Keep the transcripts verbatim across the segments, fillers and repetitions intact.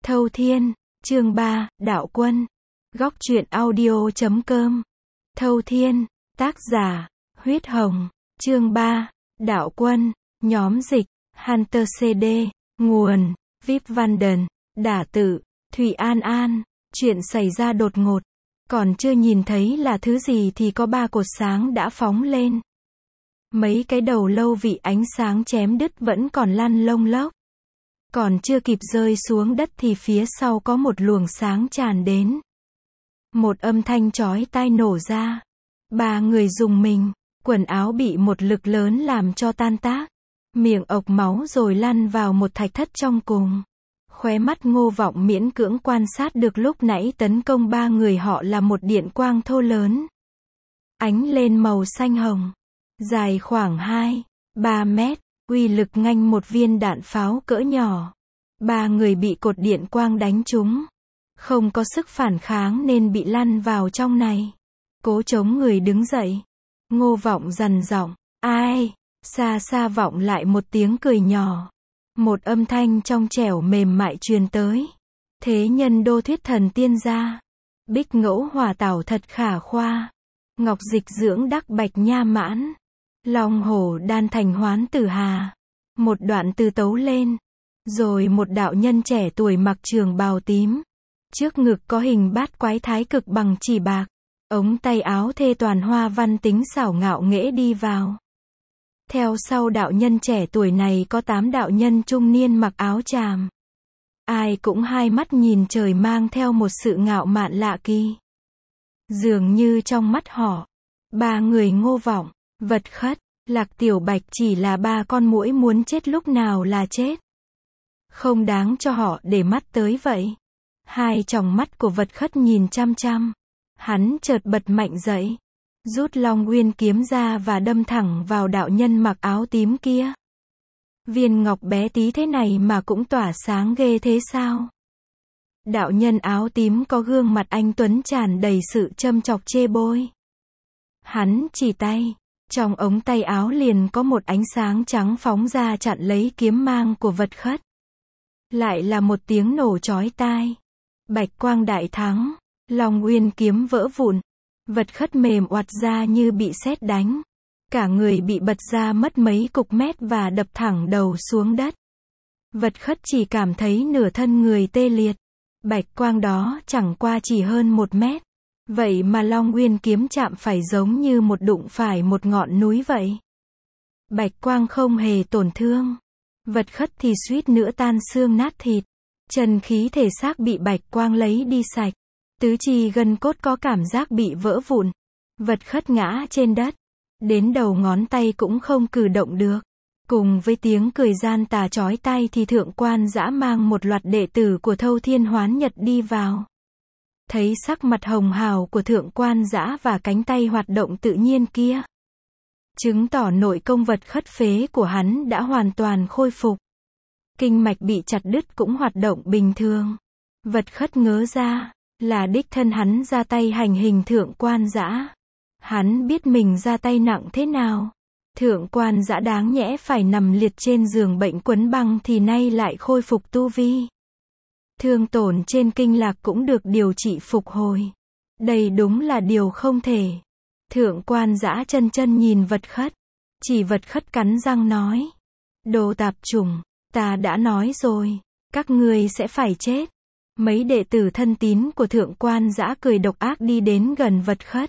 Thâu Thiên, chương ba, Đạo Quân. Góc truyện audio chấm com. Thâu Thiên, tác giả, Huyết Hồng. Chương ba, Đạo Quân. Nhóm dịch, Hunter xê đê. Nguồn, Vip Vanden. Đả tự, Thủy An An. Chuyện xảy ra đột ngột. Còn chưa nhìn thấy là thứ gì thì có ba cột sáng đã phóng lên. Mấy cái đầu lâu vị ánh sáng chém đứt vẫn còn lăn lông lốc. Còn chưa kịp rơi xuống đất thì phía sau có một luồng sáng tràn đến. Một âm thanh chói tai nổ ra. Ba người rùng mình, quần áo bị một lực lớn làm cho tan tác. Miệng ộc máu rồi lăn vào một thạch thất trong cùng. Khóe mắt Ngô Vọng miễn cưỡng quan sát được lúc nãy tấn công ba người họ là một điện quang thô lớn. Ánh lên màu xanh hồng. Dài khoảng hai, ba mét, uy lực nganh một viên đạn pháo cỡ nhỏ. Ba người bị cột điện quang đánh trúng. Không có sức phản kháng nên bị lăn vào trong này. Cố chống người đứng dậy. Ngô Vọng dằn giọng, ai? Xa xa vọng lại một tiếng cười nhỏ. Một âm thanh trong trẻo mềm mại truyền tới. Thế nhân đô thuyết thần tiên gia. Bích ngẫu hòa tảo thật khả khoa. Ngọc dịch dưỡng đắc bạch nha mãn. Long hổ đan thành hoán tử hà. Một đoạn từ tấu lên. Rồi một đạo nhân trẻ tuổi mặc trường bào tím. Trước ngực có hình bát quái thái cực bằng chỉ bạc. Ống tay áo thê toàn hoa văn tính xảo ngạo nghễ đi vào. Theo sau đạo nhân trẻ tuổi này có tám đạo nhân trung niên mặc áo tràm. Ai cũng hai mắt nhìn trời mang theo một sự ngạo mạn lạ kỳ. Dường như trong mắt họ, ba người Ngô Vọng, Vật Khất, Lạc Tiểu Bạch chỉ là ba con muỗi muốn chết lúc nào là chết. Không đáng cho họ để mắt tới vậy. Hai tròng mắt của Vật Khất nhìn chăm chăm. Hắn chợt bật mạnh dậy. Rút Long Uyên kiếm ra và đâm thẳng vào đạo nhân mặc áo tím kia. Viên ngọc bé tí thế này mà cũng tỏa sáng ghê thế sao? Đạo nhân áo tím có gương mặt anh tuấn tràn đầy sự châm chọc chê bôi. Hắn chỉ tay. Trong ống tay áo liền có một ánh sáng trắng phóng ra chặn lấy kiếm mang của Vật Khất. Lại là một tiếng nổ chói tai. Bạch quang đại thắng. Long Uyên kiếm vỡ vụn. Vật Khất mềm oặt ra như bị sét đánh. Cả người bị bật ra mất mấy cục mét và đập thẳng đầu xuống đất. Vật Khất chỉ cảm thấy nửa thân người tê liệt. Bạch quang đó chẳng qua chỉ hơn một mét. Vậy mà Long Uyên kiếm chạm phải giống như một đụng phải một ngọn núi vậy. Bạch quang không hề tổn thương. Vật Khất thì suýt nữa tan xương nát thịt. Chân khí thể xác bị bạch quang lấy đi sạch. Tứ chi gân cốt có cảm giác bị vỡ vụn. Vật Khất ngã trên đất. Đến đầu ngón tay cũng không cử động được. Cùng với tiếng cười gian tà chói tai thì Thượng Quan Dã mang một loạt đệ tử của Thâu Thiên Hoán Nhật đi vào. Thấy sắc mặt hồng hào của Thượng Quan Dã và cánh tay hoạt động tự nhiên kia. Chứng tỏ nội công Vật Khất phế của hắn đã hoàn toàn khôi phục. Kinh mạch bị chặt đứt cũng hoạt động bình thường. Vật Khất ngớ ra. Là đích thân hắn ra tay hành hình Thượng Quan Dã. Hắn biết mình ra tay nặng thế nào. Thượng Quan Dã đáng nhẽ phải nằm liệt trên giường bệnh quấn băng thì nay lại khôi phục tu vi. Thương tổn trên kinh lạc cũng được điều trị phục hồi. Đây đúng là điều không thể. Thượng Quan Dã chân chân nhìn Vật Khất. Chỉ Vật Khất cắn răng nói. Đồ tạp chủng, ta đã nói rồi. Các ngươi sẽ phải chết. Mấy đệ tử thân tín của Thượng Quan Dã cười độc ác đi đến gần Vật Khất.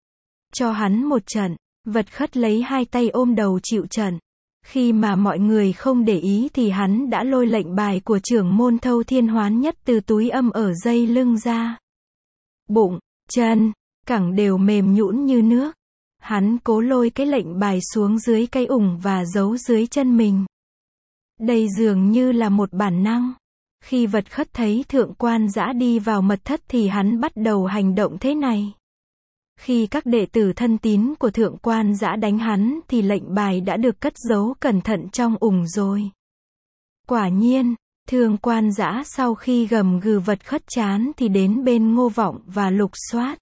Cho hắn một trận. Vật Khất lấy hai tay ôm đầu chịu trận. Khi mà mọi người không để ý thì hắn đã lôi lệnh bài của trưởng môn Thâu Thiên Hoán Nhất từ túi âm ở dây lưng ra. Bụng, chân, cẳng đều mềm nhũn như nước. Hắn cố lôi cái lệnh bài xuống dưới cái ủng và giấu dưới chân mình. Đây dường như là một bản năng. Khi Vật Khất thấy Thượng Quan Dã đi vào mật thất thì hắn bắt đầu hành động thế này. Khi các đệ tử thân tín của Thượng Quan Dã đánh hắn thì lệnh bài đã được cất giấu cẩn thận trong ủng rồi. Quả nhiên, Thượng Quan Dã sau khi gầm gừ Vật Khất chán thì đến bên Ngô Vọng và lục soát.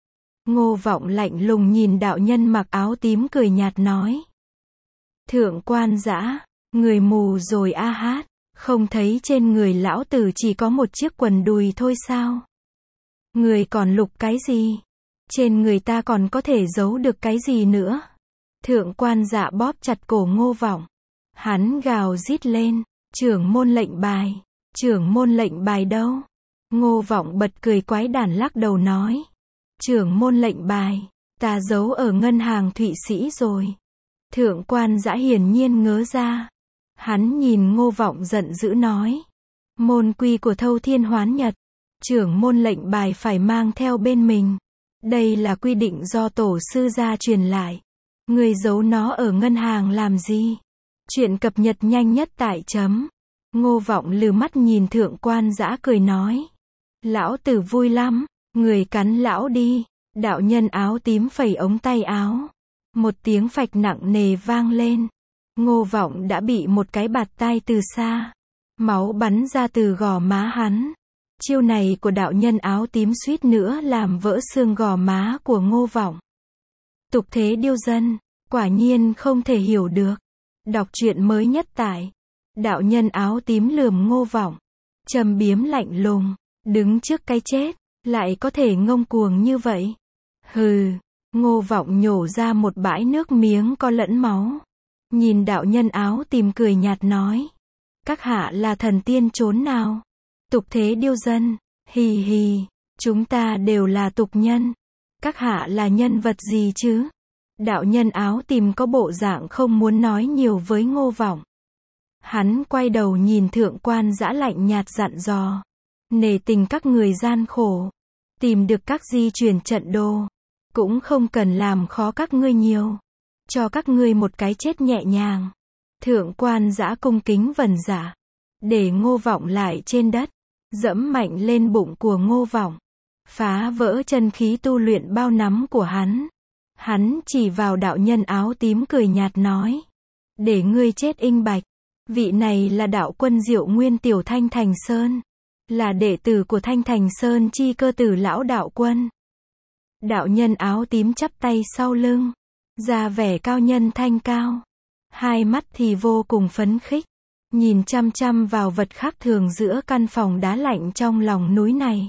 Ngô Vọng lạnh lùng nhìn đạo nhân mặc áo tím cười nhạt nói. Thượng Quan Dã, người mù rồi a hát. Không thấy trên người lão tử chỉ có một chiếc quần đùi thôi sao? Người còn lục cái gì? Trên người ta còn có thể giấu được cái gì nữa? Thượng quan Dạ bóp chặt cổ Ngô Vọng. Hắn gào rít lên, trưởng môn lệnh bài, trưởng môn lệnh bài đâu? Ngô Vọng bật cười quái đản lắc đầu nói. Trưởng môn lệnh bài, ta giấu ở ngân hàng Thụy Sĩ rồi. Thượng quan Dã hiển nhiên ngớ ra. Hắn nhìn Ngô Vọng giận dữ nói. Môn quy của Thâu Thiên Hoán Nhật, trưởng môn lệnh bài phải mang theo bên mình. Đây là quy định do tổ sư gia truyền lại. Người giấu nó ở ngân hàng làm gì? Chuyện cập nhật nhanh nhất tại chấm. Ngô Vọng lừ mắt nhìn Thượng quan Dã cười nói. Lão tử vui lắm, người cắn lão đi. Đạo nhân áo tím phẩy ống tay áo. Một tiếng phạch nặng nề vang lên. Ngô Vọng đã bị một cái bạt tai từ xa. Máu bắn ra từ gò má hắn. Chiêu này của đạo nhân áo tím suýt nữa làm vỡ xương gò má của Ngô Vọng. Tục thế điêu dân, quả nhiên không thể hiểu được. Đọc truyện mới nhất tại đạo nhân áo tím lườm Ngô Vọng, trầm biếm lạnh lùng, đứng trước cái chết, lại có thể ngông cuồng như vậy. Hừ, Ngô Vọng nhổ ra một bãi nước miếng có lẫn máu. Nhìn đạo nhân áo tím cười nhạt nói. Các hạ là thần tiên chốn nào? Tục thế điêu dân, hì hì, chúng ta đều là tục nhân. Các hạ là nhân vật gì chứ? Đạo nhân áo tím có bộ dạng không muốn nói nhiều với Ngô Vọng. Hắn quay đầu nhìn Thượng quan Dã lạnh nhạt dặn dò. Nể tình các người gian khổ, tìm được các di chuyển trận đồ, cũng không cần làm khó các ngươi nhiều. Cho các ngươi một cái chết nhẹ nhàng. Thượng quan Dã cung kính vần dạ. Để Ngô Vọng lại trên đất. Dẫm mạnh lên bụng của Ngô Vọng. Phá vỡ chân khí tu luyện bao năm của hắn. Hắn chỉ vào đạo nhân áo tím cười nhạt nói. Để ngươi chết inh bạch. Vị này là đạo quân Diệu Nguyên Tiểu Thanh Thành Sơn. Là đệ tử của Thanh Thành Sơn chi cơ tử lão đạo quân. Đạo nhân áo tím chắp tay sau lưng. Ra vẻ cao nhân thanh cao. Hai mắt thì vô cùng phấn khích. Nhìn chăm chăm vào vật khác thường giữa căn phòng đá lạnh trong lòng núi này.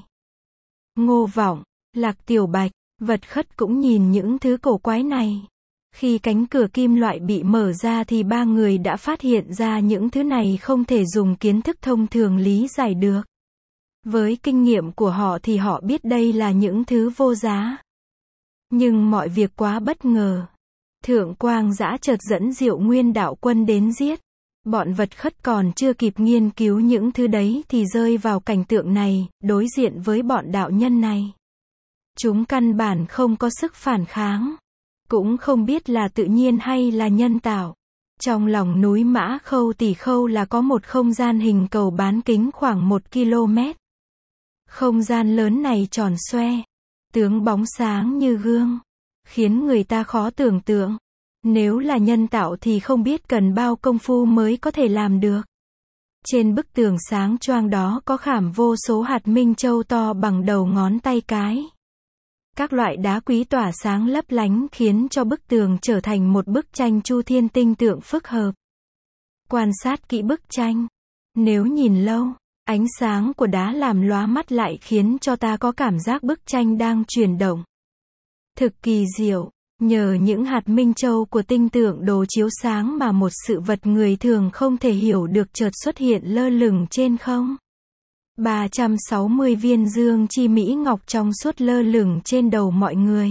Ngô Vọng, Lạc Tiểu Bạch, Vật Khất cũng nhìn những thứ cổ quái này. Khi cánh cửa kim loại bị mở ra thì ba người đã phát hiện ra những thứ này không thể dùng kiến thức thông thường lý giải được. Với kinh nghiệm của họ thì họ biết đây là những thứ vô giá. Nhưng mọi việc quá bất ngờ. Thượng quan Dã chợt dẫn Diệu Nguyên đạo quân đến giết. Bọn Vật Khất còn chưa kịp nghiên cứu những thứ đấy thì rơi vào cảnh tượng này, đối diện với bọn đạo nhân này. Chúng căn bản không có sức phản kháng. Cũng không biết là tự nhiên hay là nhân tạo. Trong lòng núi Mã Khâu Tỷ Khâu là có một không gian hình cầu bán kính khoảng một ki lô mét. Không gian lớn này tròn xoe, tướng bóng sáng như gương, khiến người ta khó tưởng tượng. Nếu là nhân tạo thì không biết cần bao công phu mới có thể làm được. Trên bức tường sáng choang đó có khảm vô số hạt minh châu to bằng đầu ngón tay cái. Các loại đá quý tỏa sáng lấp lánh khiến cho bức tường trở thành một bức tranh chu thiên tinh tượng phức hợp. Quan sát kỹ bức tranh, nếu nhìn lâu, ánh sáng của đá làm lóa mắt lại khiến cho ta có cảm giác bức tranh đang chuyển động. Thực kỳ diệu, nhờ những hạt minh châu của tinh tượng đồ chiếu sáng mà một sự vật người thường không thể hiểu được chợt xuất hiện lơ lửng trên không. ba trăm sáu mươi viên dương chi mỹ ngọc trong suốt lơ lửng trên đầu mọi người.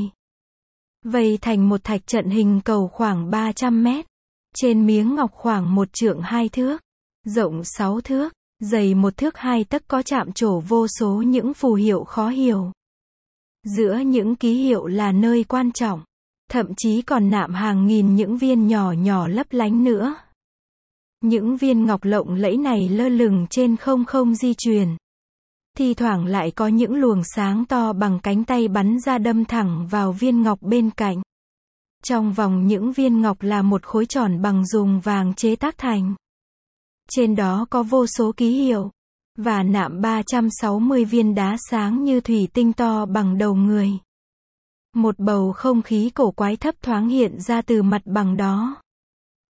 Vây thành một thạch trận hình cầu khoảng ba trăm mét. Trên miếng ngọc khoảng một trượng hai thước, rộng sáu thước, dày một thước hai tấc có chạm trổ vô số những phù hiệu khó hiểu. Giữa những ký hiệu là nơi quan trọng, thậm chí còn nạm hàng nghìn những viên nhỏ nhỏ lấp lánh nữa. Những viên ngọc lộng lẫy này lơ lửng trên không không di chuyển. Thi thoảng lại có những luồng sáng to bằng cánh tay bắn ra đâm thẳng vào viên ngọc bên cạnh. Trong vòng những viên ngọc là một khối tròn bằng dùng vàng chế tác thành. Trên đó có vô số ký hiệu, và nạm ba trăm sáu mươi viên đá sáng như thủy tinh to bằng đầu người. Một bầu không khí cổ quái thấp thoáng hiện ra từ mặt bằng đó.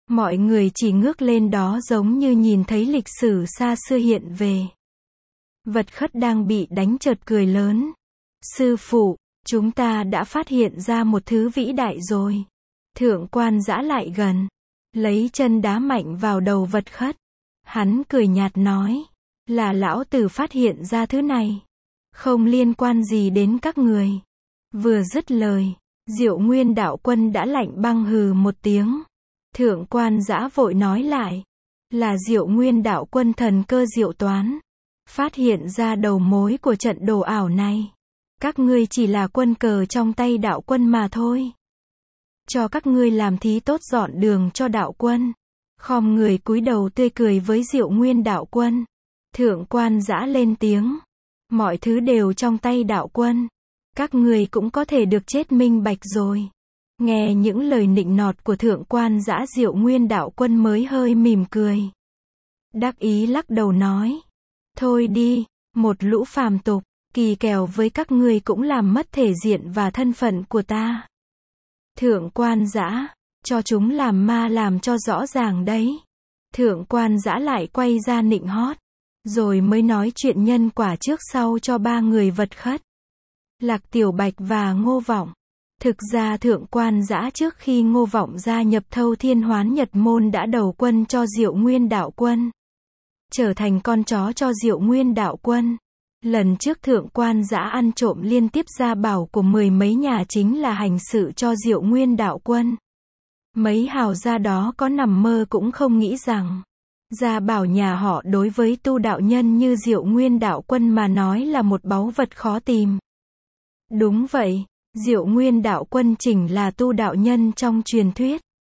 Mọi người chỉ ngước lên đó giống như nhìn thấy lịch sử xa xưa hiện về. Vật khất đang bị đánh chợt cười lớn. Sư phụ, chúng ta đã phát hiện ra một thứ vĩ đại rồi. Thượng quan Dã lại gần, lấy chân đá mạnh vào đầu vật khất. Hắn cười nhạt nói, là lão tử phát hiện ra thứ này, không liên quan gì đến các người. Vừa dứt lời, Diệu Nguyên đạo quân đã lạnh băng hừ một tiếng. Thượng quan Dã vội nói lại, là Diệu Nguyên đạo quân thần cơ diệu toán, phát hiện ra đầu mối của trận đồ ảo này. Các ngươi chỉ là quân cờ trong tay đạo quân mà thôi. Cho các ngươi làm thí tốt dọn đường cho đạo quân. Khom người cúi đầu tươi cười với Diệu Nguyên đạo quân. Thượng quan Dã lên tiếng, mọi thứ đều trong tay đạo quân. Các ngươi cũng có thể được chết minh bạch rồi. Nghe những lời nịnh nọt của thượng quan Dã, Diệu Nguyên đạo quân mới hơi mỉm cười. Đắc ý lắc đầu nói, thôi đi, một lũ phàm tục, kỳ kèo với các ngươi cũng làm mất thể diện và thân phận của ta. Thượng quan Dã, cho chúng làm ma làm cho rõ ràng đấy. Thượng quan Dã lại quay ra nịnh hót, rồi mới nói chuyện nhân quả trước sau cho ba người vật khất. Lạc Tiểu Bạch và Ngô Vọng. Thực ra thượng quan Dã trước khi Ngô Vọng gia nhập Thâu Thiên Hoán Nhật môn đã đầu quân cho Diệu Nguyên đạo quân, trở thành con chó cho Diệu Nguyên đạo quân. Lần trước thượng quan Dã ăn trộm liên tiếp gia bảo của mười mấy nhà chính là hành sự cho Diệu Nguyên đạo quân. Mấy hào gia đó có nằm mơ cũng không nghĩ rằng gia bảo nhà họ đối với tu đạo nhân như Diệu Nguyên đạo quân mà nói là một báu vật khó tìm. Đúng vậy, Diệu Nguyên đạo quân chỉnh là tu đạo nhân trong truyền thuyết,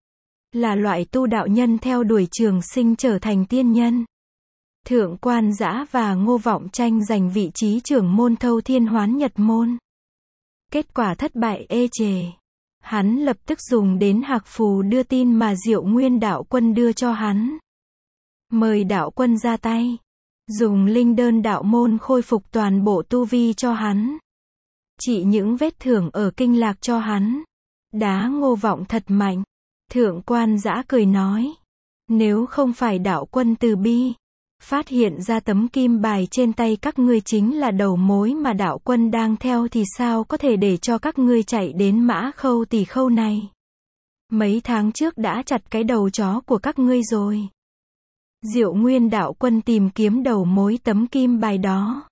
là loại tu đạo nhân theo đuổi trường sinh trở thành tiên nhân. Thượng quan Dã và Ngô Vọng tranh giành vị trí trưởng môn Thâu Thiên Hoán Nhật môn. Kết quả thất bại ê chề. Hắn lập tức dùng đến hạc phù đưa tin mà Diệu Nguyên đạo quân đưa cho hắn. Mời đạo quân ra tay. Dùng linh đơn đạo môn khôi phục toàn bộ tu vi cho hắn. Trị những vết thương ở kinh lạc cho hắn. Đá Ngô Vọng thật mạnh. Thượng quan Dã cười nói, nếu không phải đạo quân từ bi, phát hiện ra tấm kim bài trên tay các ngươi chính là đầu mối mà đạo quân đang theo thì sao có thể để cho các ngươi chạy đến Mã Khâu Tỳ Khâu này. Mấy tháng trước đã chặt cái đầu chó của các ngươi rồi. Diệu Nguyên đạo quân tìm kiếm đầu mối tấm kim bài đó,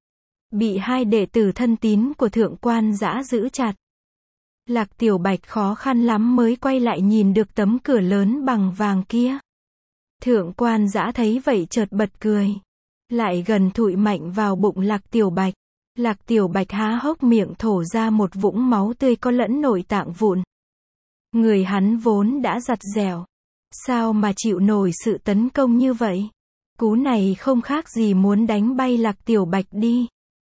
bị hai đệ tử thân tín của thượng quan Dã giữ chặt. Lạc Tiểu Bạch khó khăn lắm mới quay lại nhìn được tấm cửa lớn bằng vàng kia. Thượng quan Dã thấy vậy chợt bật cười, lại gần thụi mạnh vào bụng Lạc Tiểu Bạch. Lạc Tiểu Bạch há hốc miệng thổ ra một vũng máu tươi có lẫn nội tạng vụn. Người hắn vốn đã giặt dẻo, sao mà chịu nổi sự tấn công như vậy? Cú này không khác gì muốn đánh bay Lạc Tiểu Bạch đi.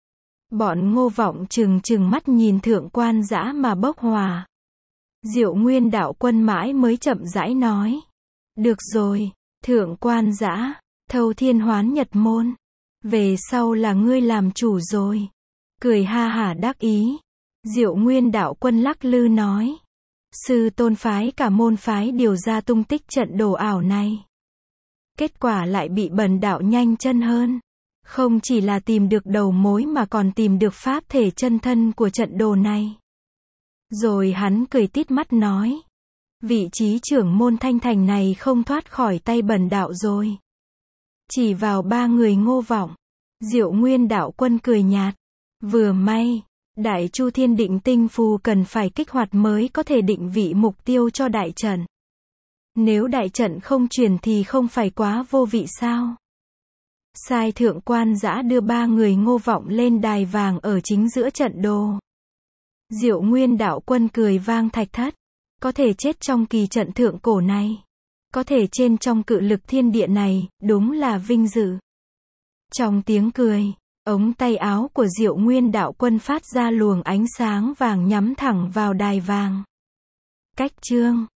Bọn Ngô Vọng trừng trừng mắt nhìn thượng quan Dã mà bốc hỏa. Diệu Nguyên đạo quân mãi mới chậm rãi nói, được rồi, thượng quan Dã, Thâu Thiên Hoán Nhật môn, về sau là ngươi làm chủ rồi. Cười ha hả đắc ý. Diệu Nguyên đạo quân lắc lư nói, sư tôn phái cả môn phái điều ra tung tích trận đồ ảo này. Kết quả lại bị bần đạo nhanh chân hơn. Không chỉ là tìm được đầu mối mà còn tìm được pháp thể chân thân của trận đồ này. Rồi hắn cười tít mắt nói, vị trí trưởng môn Thanh Thành này không thoát khỏi tay bần đạo rồi. Chỉ vào ba người Ngô Vọng. Diệu Nguyên đạo quân cười nhạt, vừa may, Đại Chu Thiên Định Tinh Phù cần phải kích hoạt mới có thể định vị mục tiêu cho đại trận. Nếu đại trận không truyền thì không phải quá vô vị sao? Sai thượng quan Dã đưa ba người Ngô Vọng lên đài vàng ở chính giữa trận đồ. Diệu Nguyên đạo quân cười vang thạch thất, có thể chết trong kỳ trận thượng cổ này, có thể trên trong cự lực thiên địa này, đúng là vinh dự. Trong tiếng cười, ống tay áo của Diệu Nguyên đạo quân phát ra luồng ánh sáng vàng nhắm thẳng vào đài vàng. Cách chương